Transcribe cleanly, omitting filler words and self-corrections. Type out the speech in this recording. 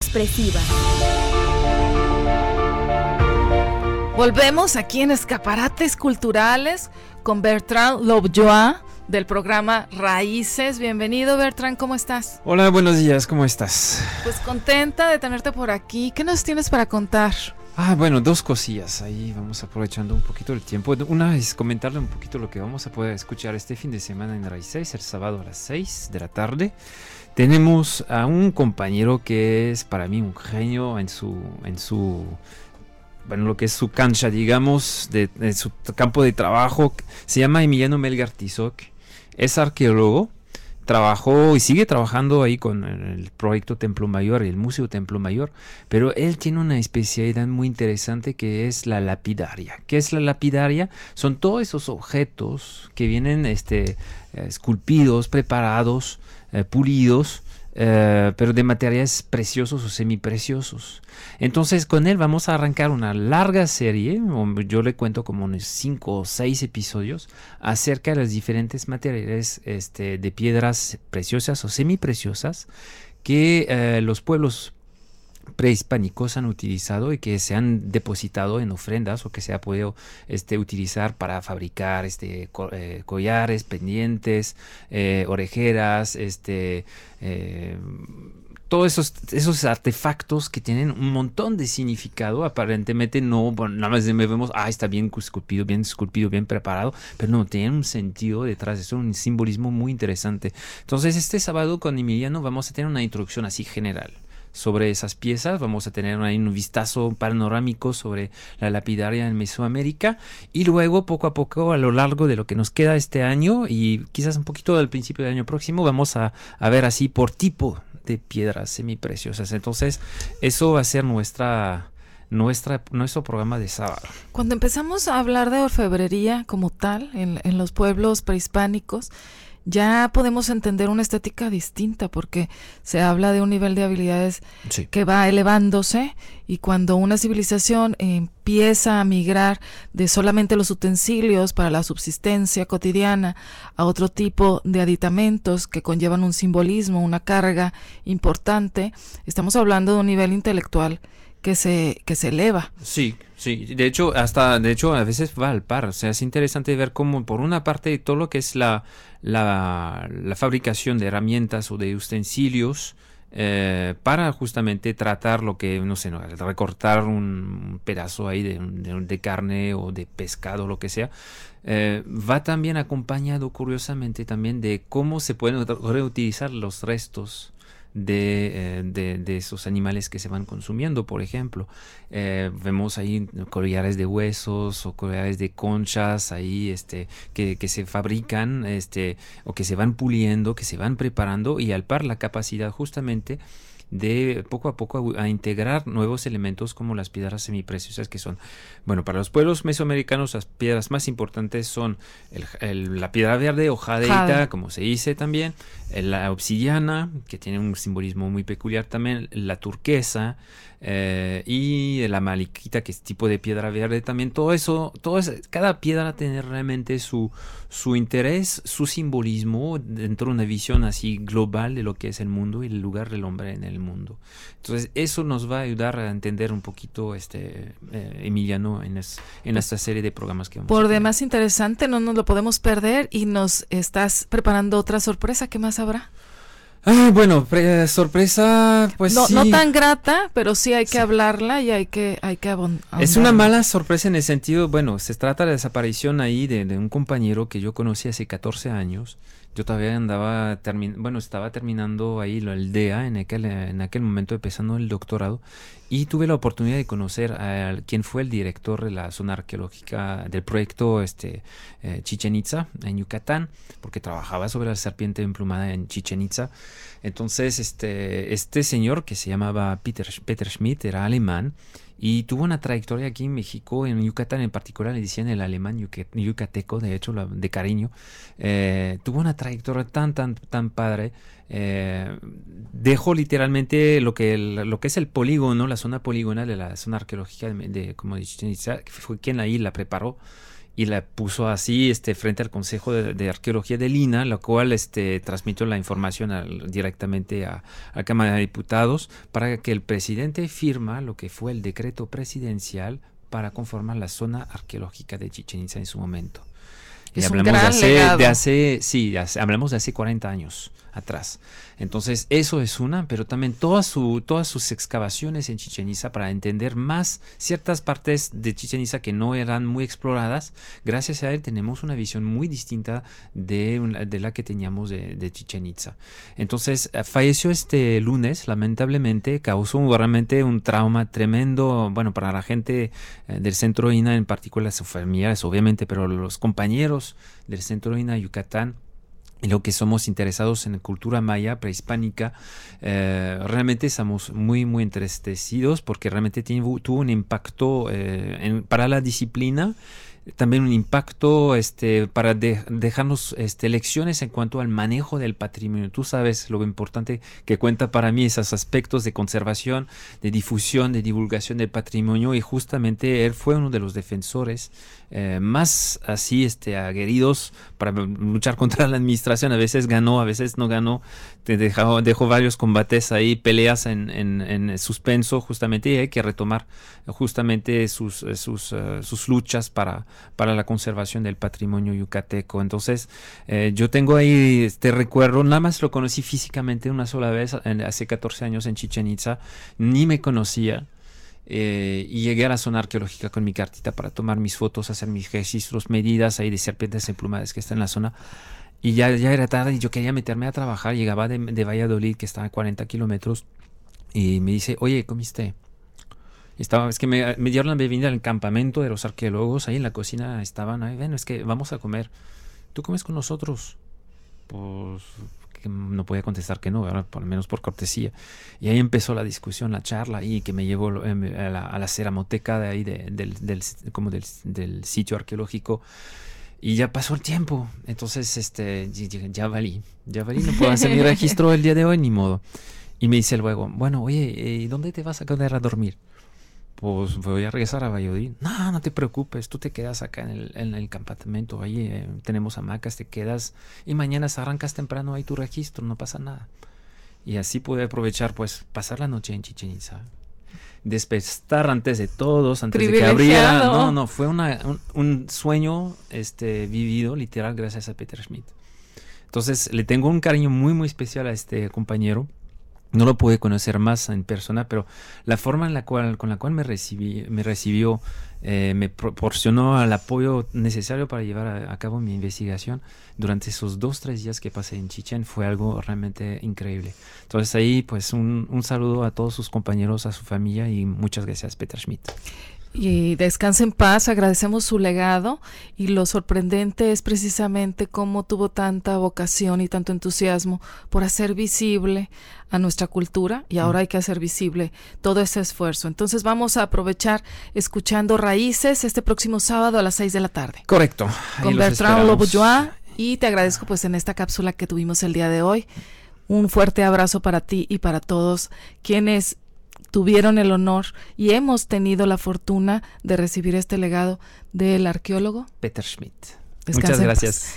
expresiva. Volvemos aquí en Escaparates Culturales con Bertrand Lobjoie del programa Raíces. Bienvenido, Bertrand, ¿cómo estás? Hola, buenos días, ¿cómo estás? Pues contenta de tenerte por aquí. ¿Qué nos tienes para contar? Bueno, dos cosillas, ahí vamos aprovechando un poquito el tiempo. Una es comentarle un poquito lo que vamos a poder escuchar este fin de semana en Raíces, el sábado a las 6 de la tarde. Tenemos a un compañero que es para mí un genio en su bueno, lo que es su cancha, digamos, de su campo de trabajo. Se llama Emiliano Melgar Tizoc, es arqueólogo, trabajó y sigue trabajando ahí con el proyecto Templo Mayor, el Museo Templo Mayor, pero él tiene una especialidad muy interesante que es la lapidaria. ¿Qué es la lapidaria? Son todos esos objetos que vienen esculpidos, preparados, pulidos, pero de materiales preciosos o semipreciosos. Entonces con él vamos a arrancar una larga serie, yo le cuento como unos 5 o 6 episodios acerca de los diferentes materiales de piedras preciosas o semipreciosas que los pueblos prehispánicos han utilizado y que se han depositado en ofrendas o que se ha podido utilizar para fabricar collares, pendientes, orejeras, todos esos artefactos que tienen un montón de significado. Aparentemente no, bueno, nada más vemos, está bien esculpido, bien preparado, pero no, tienen un sentido detrás de eso, un simbolismo muy interesante. Entonces este sábado con Emiliano vamos a tener una introducción así general sobre esas piezas, vamos a tener ahí un vistazo panorámico sobre la lapidaria en Mesoamérica y luego poco a poco a lo largo de lo que nos queda este año y quizás un poquito al principio del año próximo vamos a ver así por tipo de piedras semipreciosas. Entonces eso va a ser nuestro programa de sábado. Cuando empezamos a hablar de orfebrería como tal en los pueblos prehispánicos, ya podemos entender una estética distinta porque se habla de un nivel de habilidades que va elevándose y cuando una civilización empieza a migrar de solamente los utensilios para la subsistencia cotidiana a otro tipo de aditamentos que conllevan un simbolismo, una carga importante, estamos hablando de un nivel intelectual que se eleva. Sí, de hecho a veces va al par, o sea, es interesante ver cómo por una parte todo lo que es la fabricación de herramientas o de utensilios para justamente tratar lo que, no sé, recortar un pedazo ahí de carne o de pescado, lo que sea, va también acompañado curiosamente también de cómo se pueden reutilizar los restos de esos animales que se van consumiendo. Por ejemplo, vemos ahí collares de huesos o collares de conchas ahí que se fabrican o que se van puliendo, que se van preparando y al par la capacidad justamente de poco a poco a integrar nuevos elementos como las piedras semipreciosas que son, bueno, para los pueblos mesoamericanos las piedras más importantes son la piedra verde o jadeita, como se dice también, la obsidiana, que tiene un simbolismo muy peculiar también, la turquesa y la malaquita, que es tipo de piedra verde también. Todo eso, cada piedra tiene realmente su interés, su simbolismo dentro de una visión así global de lo que es el mundo y el lugar del hombre en el mundo. Entonces eso nos va a ayudar a entender un poquito Emiliano en esta serie de programas que vamos a tener. Por demás interesante, no nos lo podemos perder y nos estás preparando otra sorpresa. ¿Qué más habrá? Bueno, sorpresa, pues no, sí. No tan grata, pero sí hay que hablarla y hay que abundar. Es una mala sorpresa en el sentido, bueno, se trata de la desaparición ahí de un compañero que yo conocí hace 14 años. Yo todavía estaba terminando ahí el DEA en aquel momento, empezando el doctorado, y tuve la oportunidad de conocer a quien fue el director de la zona arqueológica del proyecto Chichén Itzá en Yucatán, porque trabajaba sobre la serpiente emplumada en Chichén Itzá. Entonces este señor, que se llamaba Peter Schmidt, era alemán y tuvo una trayectoria aquí en México, en Yucatán en particular, le decían el alemán yucateco, de hecho, de cariño. Tuvo una trayectoria tan padre. Dejó literalmente lo que es el polígono, la zona poligonal de la zona arqueológica como de Chichén Itzá, que fue quien ahí la preparó. y la puso así frente al Consejo de Arqueología de Lina, la cual transmitió la información directamente a Cámara de Diputados para que el presidente firma lo que fue el decreto presidencial para conformar la zona arqueológica de Chichén Itzá en su momento. Es un gran legado. Hablamos de hace 40 años atrás. Entonces, eso es una, pero también todas sus excavaciones en Chichén Itzá para entender más ciertas partes de Chichén Itzá que no eran muy exploradas. Gracias a él tenemos una visión muy distinta de la que teníamos de Chichén Itzá. Entonces, falleció este lunes, lamentablemente, causó realmente un trauma tremendo, bueno, para la gente del Centro INAH, en particular sus familiares, obviamente, pero los compañeros del Centro INAH Yucatán, y lo que somos interesados en la cultura maya prehispánica, realmente estamos muy, muy entristecidos porque realmente tuvo un impacto para la disciplina, también un impacto para dejarnos lecciones en cuanto al manejo del patrimonio. Tú sabes lo importante que cuenta para mí esos aspectos de conservación, de difusión, de divulgación del patrimonio, y justamente él fue uno de los defensores más así aguerridos para luchar contra la administración. A veces ganó, a veces no ganó, dejó varios combates ahí, peleas en suspenso justamente, y hay que retomar justamente sus luchas para la conservación del patrimonio yucateco. Entonces, yo tengo ahí este recuerdo, nada más lo conocí físicamente una sola vez, hace 14 años en Chichén Itzá, ni me conocía, y llegué a la zona arqueológica con mi cartita para tomar mis fotos, hacer mis registros, medidas ahí de serpientes emplumadas que está en la zona, y ya era tarde y yo quería meterme a trabajar. Llegaba de Valladolid, que está a 40 kilómetros, y me dice, oye, ¿comiste? Es que me dieron la bebida en el campamento de los arqueólogos, ahí en la cocina estaban, bueno, es que vamos a comer. ¿Tú comes con nosotros? Pues que no podía contestar que no, ¿verdad? Por lo menos por cortesía. Y ahí empezó la discusión, la charla, ahí que me llevó a la ceramoteca de ahí del sitio arqueológico. Y ya pasó el tiempo, entonces ya valí, no puedo hacer mi registro el día de hoy, ni modo. Y me dice luego, bueno, oye, ¿y dónde te vas a quedar a dormir? Pues voy a regresar a Valladolid. No te preocupes, tú te quedas acá en el campamento, ahí tenemos hamacas, te quedas y mañana arrancas temprano ahí tu registro, no pasa nada. Y así pude aprovechar, pues, pasar la noche en Chichén Itzá, despertar antes de todos, antes de que abriera. No, fue un sueño vivido, literal, gracias a Peter Schmidt. Entonces, le tengo un cariño muy, muy especial a este compañero. No lo pude conocer más en persona, pero la forma con la cual me recibió, me proporcionó el apoyo necesario para llevar a cabo mi investigación durante esos 2-3 días que pasé en Chichén, fue algo realmente increíble. Entonces ahí, pues, un saludo a todos sus compañeros, a su familia, y muchas gracias, Peter Schmidt. Y descanse en paz, agradecemos su legado, y lo sorprendente es precisamente cómo tuvo tanta vocación y tanto entusiasmo por hacer visible a nuestra cultura, y ahora hay que hacer visible todo ese esfuerzo. Entonces vamos a aprovechar escuchando Raíces este próximo sábado a las 6 de la tarde. Correcto. Con Bertrand Lobojoie, y te agradezco pues en esta cápsula que tuvimos el día de hoy. Un fuerte abrazo para ti y para todos quienes tuvieron el honor y hemos tenido la fortuna de recibir este legado del arqueólogo Peter Schmidt. Muchas gracias.